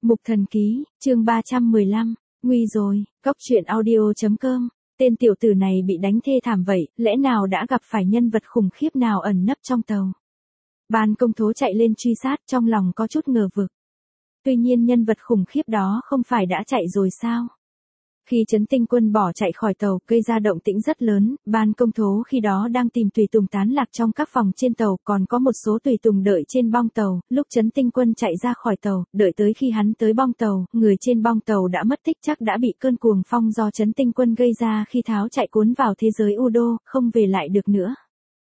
Mục Thần Ký, chương 315, nguy rồi, Cóc truyện audio.com, tên tiểu tử này bị đánh thê thảm vậy, lẽ nào đã gặp phải nhân vật khủng khiếp nào ẩn nấp trong tàu. Ban công tố chạy lên truy sát, trong lòng có chút ngờ vực. Tuy nhiên nhân vật khủng khiếp đó không phải đã chạy rồi sao? Khi Trấn Tinh Quân bỏ chạy khỏi tàu, gây ra động tĩnh rất lớn, ban công tố khi đó đang tìm tùy tùng tán lạc trong các phòng trên tàu, còn có một số tùy tùng đợi trên bong tàu. Lúc Trấn Tinh Quân chạy ra khỏi tàu, đợi tới khi hắn tới bong tàu, người trên bong tàu đã mất tích, chắc đã bị cơn cuồng phong do Trấn Tinh Quân gây ra khi tháo chạy cuốn vào thế giới Udo, không về lại được nữa.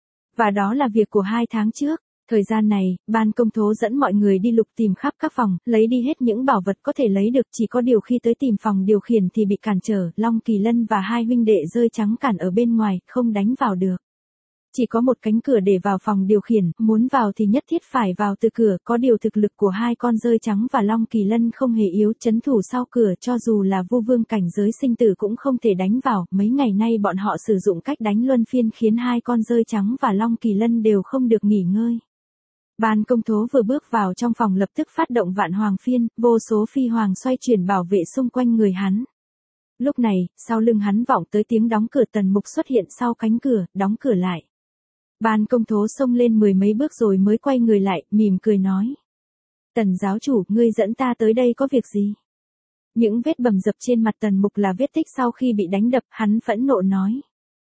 Và đó là việc của 2 tháng trước. Thời gian này, ban công tố dẫn mọi người đi lục tìm khắp các phòng, lấy đi hết những bảo vật có thể lấy được, chỉ có điều khi tới tìm phòng điều khiển thì bị cản trở, Long Kỳ Lân và 2 huynh đệ rơi trắng cản ở bên ngoài, không đánh vào được. Chỉ có một cánh cửa để vào phòng điều khiển, muốn vào thì nhất thiết phải vào từ cửa, có điều thực lực của 2 con rơi trắng và Long Kỳ Lân không hề yếu, trấn thủ sau cửa, cho dù là vu vương cảnh giới sinh tử cũng không thể đánh vào. Mấy ngày nay bọn họ sử dụng cách đánh luân phiên khiến 2 con rơi trắng và Long Kỳ Lân đều không được nghỉ ngơi. Ban công tố vừa bước vào trong phòng lập tức phát động vạn hoàng phiên, vô số phi hoàng xoay chuyển bảo vệ xung quanh người hắn. Lúc này, sau lưng hắn vọng tới tiếng đóng cửa, Tần Mục xuất hiện sau cánh cửa, đóng cửa lại. Ban công tố xông lên 10 mấy bước rồi mới quay người lại, mỉm cười nói. Tần giáo chủ, ngươi dẫn ta tới đây có việc gì? Những vết bầm dập trên mặt Tần Mục là vết tích sau khi bị đánh đập, hắn phẫn nộ nói.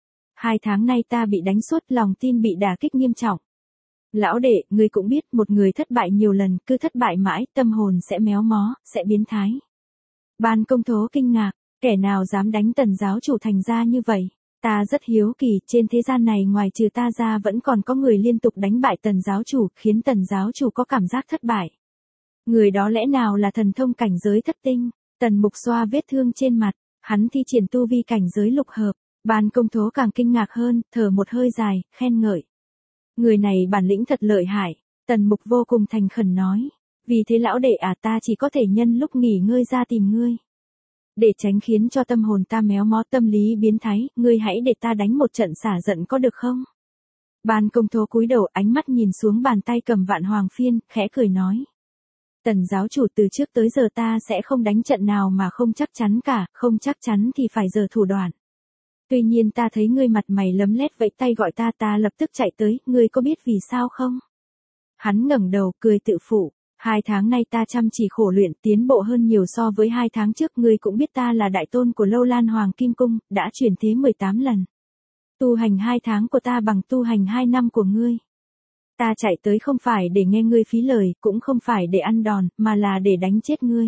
2 tháng nay ta bị đánh suốt, lòng tin bị đả kích nghiêm trọng. Lão đệ, ngươi cũng biết, một người thất bại nhiều lần, cứ thất bại mãi, tâm hồn sẽ méo mó, sẽ biến thái. Ban công tố kinh ngạc, kẻ nào dám đánh Tần giáo chủ thành ra như vậy? Ta rất hiếu kỳ, trên thế gian này ngoài trừ ta ra vẫn còn có người liên tục đánh bại Tần giáo chủ, khiến Tần giáo chủ có cảm giác thất bại. Người đó lẽ nào là thần thông cảnh giới thất tinh? Tần Mục xoa vết thương trên mặt, hắn thi triển tu vi cảnh giới lục hợp. Ban công tố càng kinh ngạc hơn, thở một hơi dài, khen ngợi. Người này bản lĩnh thật lợi hại, Tần Mục vô cùng thành khẩn nói. Vì thế lão đệ ta chỉ có thể nhân lúc nghỉ ngơi ra tìm ngươi. Để tránh khiến cho tâm hồn ta méo mó, tâm lý biến thái, ngươi hãy để ta đánh một trận xả giận có được không? Ban công tố cúi đầu, ánh mắt nhìn xuống bàn tay cầm vạn hoàng phiên, khẽ cười nói. Tần giáo chủ, từ trước tới giờ ta sẽ không đánh trận nào mà không chắc chắn cả, không chắc chắn thì phải giở thủ đoạn. Tuy nhiên ta thấy ngươi mặt mày lấm lét vẫy tay gọi ta lập tức chạy tới, ngươi có biết vì sao không? Hắn ngẩng đầu, cười tự phụ. 2 tháng nay ta chăm chỉ khổ luyện, tiến bộ hơn nhiều so với 2 tháng trước, ngươi cũng biết ta là đại tôn của Lâu Lan Hoàng Kim Cung, đã chuyển thế 18 lần. Tu hành 2 tháng của ta bằng tu hành 2 năm của ngươi. Ta chạy tới không phải để nghe ngươi phí lời, cũng không phải để ăn đòn, mà là để đánh chết ngươi.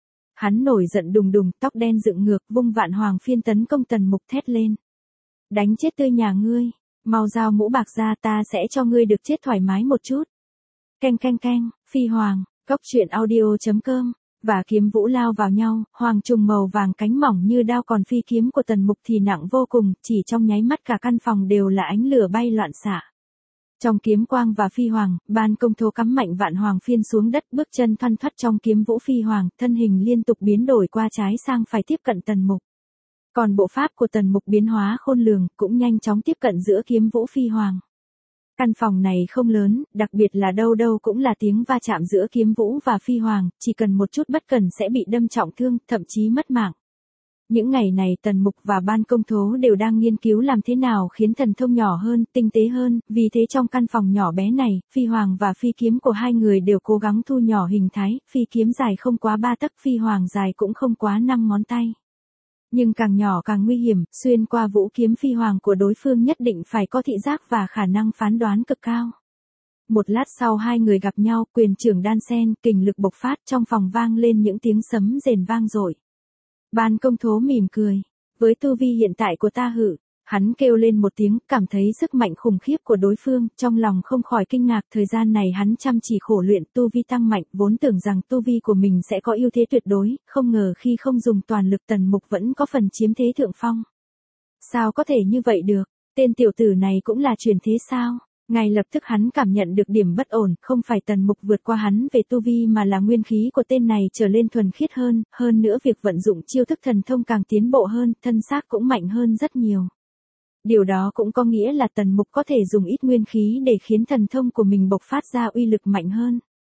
Hắn nổi giận đùng đùng, tóc đen dựng ngược, vung vạn hoàng phiên tấn công Tần Mục, thét lên. Đánh chết tươi nhà ngươi, mau giao mũ bạc ra, ta sẽ cho ngươi được chết thoải mái một chút. Canh canh canh, phi hoàng, Cóc truyện audio.com, và kiếm vũ lao vào nhau, hoàng trùng màu vàng cánh mỏng như đao, còn phi kiếm của Tần Mục thì nặng vô cùng, chỉ trong nháy mắt cả căn phòng đều là ánh lửa bay loạn xạ. Trong kiếm quang và phi hoàng, ban công tố cắm mạnh vạn hoàng phiên xuống đất, bước chân thoăn thoắt trong kiếm vũ phi hoàng, thân hình liên tục biến đổi qua trái sang phải tiếp cận Tần Mục. Còn bộ pháp của Tần Mục biến hóa khôn lường, cũng nhanh chóng tiếp cận giữa kiếm vũ phi hoàng. Căn phòng này không lớn, đặc biệt là đâu đâu cũng là tiếng va chạm giữa kiếm vũ và phi hoàng, chỉ cần một chút bất cẩn sẽ bị đâm trọng thương, thậm chí mất mạng. Những ngày này Tần Mục và ban công tố đều đang nghiên cứu làm thế nào khiến thần thông nhỏ hơn, tinh tế hơn, vì thế trong căn phòng nhỏ bé này, phi hoàng và phi kiếm của 2 người đều cố gắng thu nhỏ hình thái, phi kiếm dài không quá 3 tấc, phi hoàng dài cũng không quá 5 ngón tay. Nhưng càng nhỏ càng nguy hiểm, xuyên qua vũ kiếm phi hoàng của đối phương nhất định phải có thị giác và khả năng phán đoán cực cao. Một lát sau 2 người gặp nhau, quyền trưởng đan sen, kình lực bộc phát, trong phòng vang lên những tiếng sấm rền vang dội. Ban công tố mỉm cười. Với tu vi hiện tại của ta hử, hắn kêu lên một tiếng, cảm thấy sức mạnh khủng khiếp của đối phương, trong lòng không khỏi kinh ngạc. Thời gian này hắn chăm chỉ khổ luyện, tu vi tăng mạnh, vốn tưởng rằng tu vi của mình sẽ có ưu thế tuyệt đối, không ngờ khi không dùng toàn lực Tần Mục vẫn có phần chiếm thế thượng phong. Sao có thể như vậy được, tên tiểu tử này cũng là truyền thế sao? Ngay lập tức hắn cảm nhận được điểm bất ổn, không phải Tần Mục vượt qua hắn về tu vi mà là nguyên khí của tên này trở lên thuần khiết hơn nữa việc vận dụng chiêu thức thần thông càng tiến bộ hơn, thân xác cũng mạnh hơn rất nhiều. Điều đó cũng có nghĩa là Tần Mục có thể dùng ít nguyên khí để khiến thần thông của mình bộc phát ra uy lực mạnh hơn.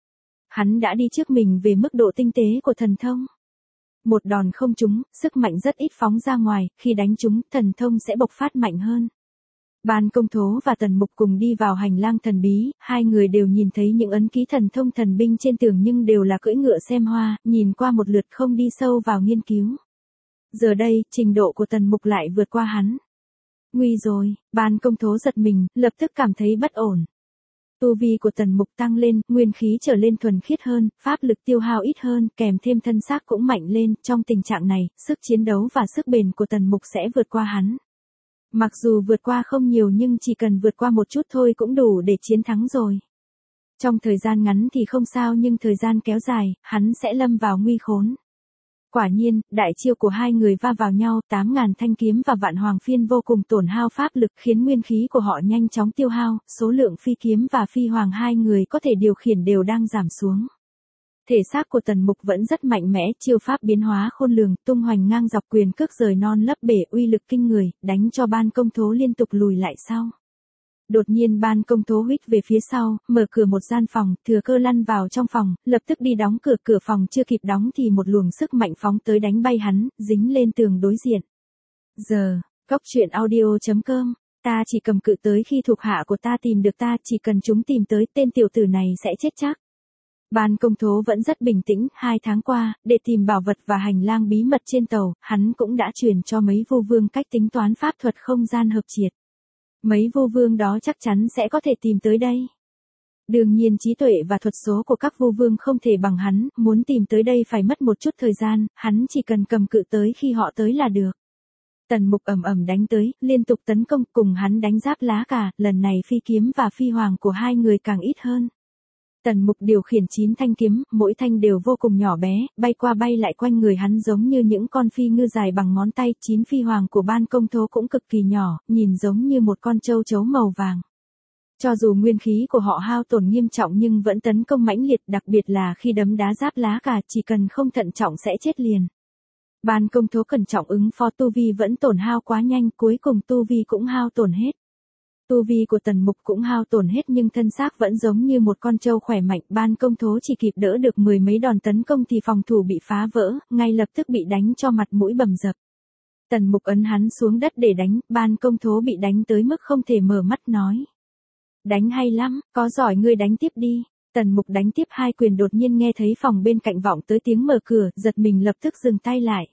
Hắn đã đi trước mình về mức độ tinh tế của thần thông. Một đòn không trúng, sức mạnh rất ít phóng ra ngoài, khi đánh trúng, thần thông sẽ bộc phát mạnh hơn. Ban Công Thố và Tần Mục cùng đi vào hành lang thần bí, hai người đều nhìn thấy những ấn ký thần thông thần binh trên tường nhưng đều là cưỡi ngựa xem hoa, nhìn qua một lượt không đi sâu vào nghiên cứu. Giờ đây, trình độ của Tần Mục lại vượt qua hắn. Nguy rồi, Ban Công Thố giật mình, lập tức cảm thấy bất ổn. Tu vi của Tần Mục tăng lên, nguyên khí trở lên thuần khiết hơn, pháp lực tiêu hao ít hơn, kèm thêm thân xác cũng mạnh lên, trong tình trạng này, sức chiến đấu và sức bền của Tần Mục sẽ vượt qua hắn. Mặc dù vượt qua không nhiều nhưng chỉ cần vượt qua một chút thôi cũng đủ để chiến thắng rồi. Trong thời gian ngắn thì không sao nhưng thời gian kéo dài, hắn sẽ lâm vào nguy khốn. Quả nhiên, đại chiêu của hai người va vào nhau, 8.000 thanh kiếm và vạn hoàng phiên vô cùng tổn hao pháp lực khiến nguyên khí của họ nhanh chóng tiêu hao, số lượng phi kiếm và phi hoàng hai người có thể điều khiển đều đang giảm xuống. Thể xác của Tần Mục vẫn rất mạnh mẽ, chiêu pháp biến hóa khôn lường, tung hoành ngang dọc quyền cước rời non lấp bể uy lực kinh người, đánh cho Ban Công Thố liên tục lùi lại sau. Đột nhiên Ban Công Thố huýt về phía sau, mở cửa một gian phòng, thừa cơ lăn vào trong phòng, lập tức đi đóng cửa, cửa phòng chưa kịp đóng thì một luồng sức mạnh phóng tới đánh bay hắn, dính lên tường đối diện. Giờ, coctruyện.audio.com, ta chỉ cầm cự tới khi thuộc hạ của ta tìm được ta, chỉ cần chúng tìm tới tên tiểu tử này sẽ chết chắc. Ban Công Thố vẫn rất bình tĩnh, 2 tháng qua, để tìm bảo vật và hành lang bí mật trên tàu, hắn cũng đã truyền cho mấy vô vương cách tính toán pháp thuật không gian hợp triệt. Mấy vô vương đó chắc chắn sẽ có thể tìm tới đây. Đương nhiên trí tuệ và thuật số của các vô vương không thể bằng hắn, muốn tìm tới đây phải mất một chút thời gian, hắn chỉ cần cầm cự tới khi họ tới là được. Tần Mục ầm ầm đánh tới, liên tục tấn công, cùng hắn đánh giáp lá cà, lần này phi kiếm và phi hoàng của hai người càng ít hơn. Tần Mục điều khiển 9 thanh kiếm, mỗi thanh đều vô cùng nhỏ bé, bay qua bay lại quanh người hắn giống như những con phi ngư dài bằng ngón tay, 9 phi hoàng của Ban Công Thố cũng cực kỳ nhỏ, nhìn giống như một con châu chấu màu vàng. Cho dù nguyên khí của họ hao tổn nghiêm trọng nhưng vẫn tấn công mãnh liệt, đặc biệt là khi đấm đá giáp lá cà, chỉ cần không thận trọng sẽ chết liền. Ban Công Thố cẩn trọng ứng phó, tu vi vẫn tổn hao quá nhanh, cuối cùng tu vi cũng hao tổn hết. Tu vi của Tần Mục cũng hao tổn hết nhưng thân xác vẫn giống như một con trâu khỏe mạnh, Ban Công Thố chỉ kịp đỡ được 10 mấy đòn tấn công thì phòng thủ bị phá vỡ, ngay lập tức bị đánh cho mặt mũi bầm dập. Tần Mục ấn hắn xuống đất để đánh, Ban Công Thố bị đánh tới mức không thể mở mắt nói. Đánh hay lắm, có giỏi ngươi đánh tiếp đi. Tần Mục đánh tiếp 2 quyền, đột nhiên nghe thấy phòng bên cạnh vọng tới tiếng mở cửa, giật mình lập tức dừng tay lại.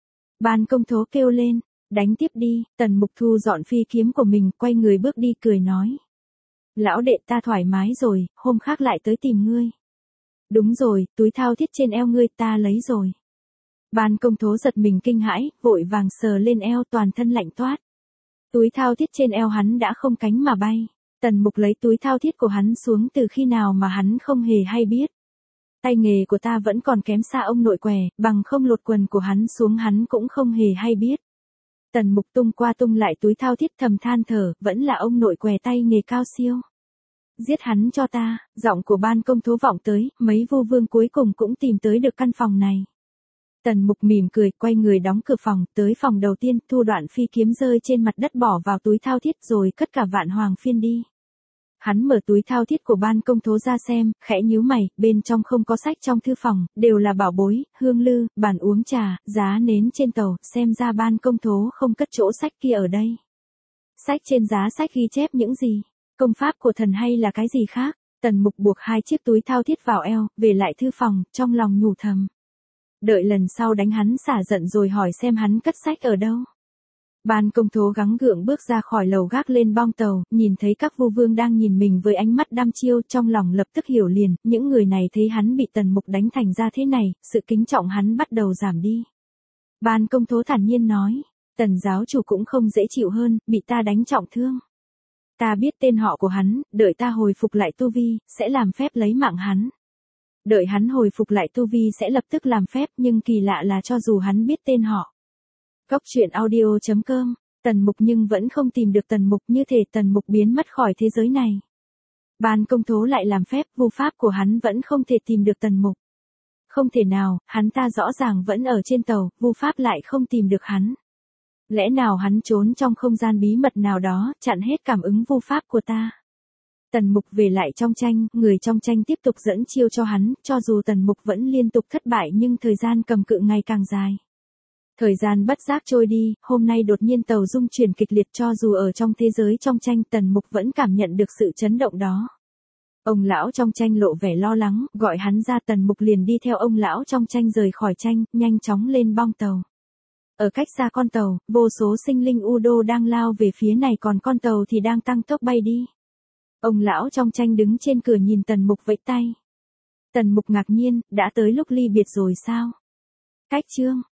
Ban Công Thố kêu lên. Đánh tiếp đi, Tần Mục thu dọn phi kiếm của mình, quay người bước đi cười nói. Lão đệ, ta thoải mái rồi, hôm khác lại tới tìm ngươi. Đúng rồi, túi thao thiết trên eo ngươi ta lấy rồi. Ban Công Thố giật mình kinh hãi, vội vàng sờ lên eo, toàn thân lạnh toát. Túi thao thiết trên eo hắn đã không cánh mà bay. Tần Mục lấy túi thao thiết của hắn xuống từ khi nào mà hắn không hề hay biết. Tay nghề của ta vẫn còn kém xa ông nội què, bằng không lột quần của hắn xuống hắn cũng không hề hay biết. Tần Mục tung qua tung lại túi thao thiết, thầm than thở, vẫn là ông nội què tay nghề cao siêu. Giết hắn cho ta, giọng của Ban Công Thố vọng tới, mấy vô vương cuối cùng cũng tìm tới được căn phòng này. Tần Mục mỉm cười, quay người đóng cửa phòng, tới phòng đầu tiên, thu đoạn phi kiếm rơi trên mặt đất bỏ vào túi thao thiết rồi cất cả vạn hoàng phiên đi. Hắn mở túi thao thiết của Ban Công Thố ra xem, khẽ nhíu mày, bên trong không có sách trong thư phòng, đều là bảo bối, hương lư, bàn uống trà, giá nến trên tàu, xem ra Ban Công Thố không cất chỗ sách kia ở đây. Sách trên giá sách ghi chép những gì? Công pháp của thần hay là cái gì khác? Tần Mục buộc 2 chiếc túi thao thiết vào eo, về lại thư phòng, trong lòng nhủ thầm. Đợi lần sau đánh hắn xả giận rồi hỏi xem hắn cất sách ở đâu. Ban Công Thố gắng gượng bước ra khỏi lầu gác lên bong tàu, nhìn thấy các vô vương đang nhìn mình với ánh mắt đăm chiêu, trong lòng lập tức hiểu liền, những người này thấy hắn bị Tần Mục đánh thành ra thế này, sự kính trọng hắn bắt đầu giảm đi. Ban Công Thố thản nhiên nói, Tần giáo chủ cũng không dễ chịu hơn, bị ta đánh trọng thương. Ta biết tên họ của hắn, đợi ta hồi phục lại tu vi, sẽ làm phép lấy mạng hắn. Đợi hắn hồi phục lại tu vi sẽ lập tức làm phép, nhưng kỳ lạ là cho dù hắn biết tên họ. Coctruyện.audio.com, Tần Mục nhưng vẫn không tìm được Tần Mục, như thể Tần Mục biến mất khỏi thế giới này. Ban Công Thố lại làm phép, vô pháp của hắn vẫn không thể tìm được Tần Mục. Không thể nào, hắn ta rõ ràng vẫn ở trên tàu, vô pháp lại không tìm được hắn. Lẽ nào hắn trốn trong không gian bí mật nào đó, chặn hết cảm ứng vô pháp của ta? Tần Mục về lại trong tranh, người trong tranh tiếp tục dẫn chiêu cho hắn, cho dù Tần Mục vẫn liên tục thất bại nhưng thời gian cầm cự ngày càng dài. Thời gian bất giác trôi đi, hôm nay đột nhiên tàu dung chuyển kịch liệt, cho dù ở trong thế giới trong tranh Tần Mục vẫn cảm nhận được sự chấn động đó. Ông lão trong tranh lộ vẻ lo lắng, gọi hắn ra. Tần Mục liền đi theo ông lão trong tranh rời khỏi tranh, nhanh chóng lên bong tàu. Ở cách xa con tàu, vô số sinh linh U Đô đang lao về phía này, còn con tàu thì đang tăng tốc bay đi. Ông lão trong tranh đứng trên cửa nhìn Tần Mục vẫy tay. Tần Mục ngạc nhiên, đã tới lúc ly biệt rồi sao? Cách chương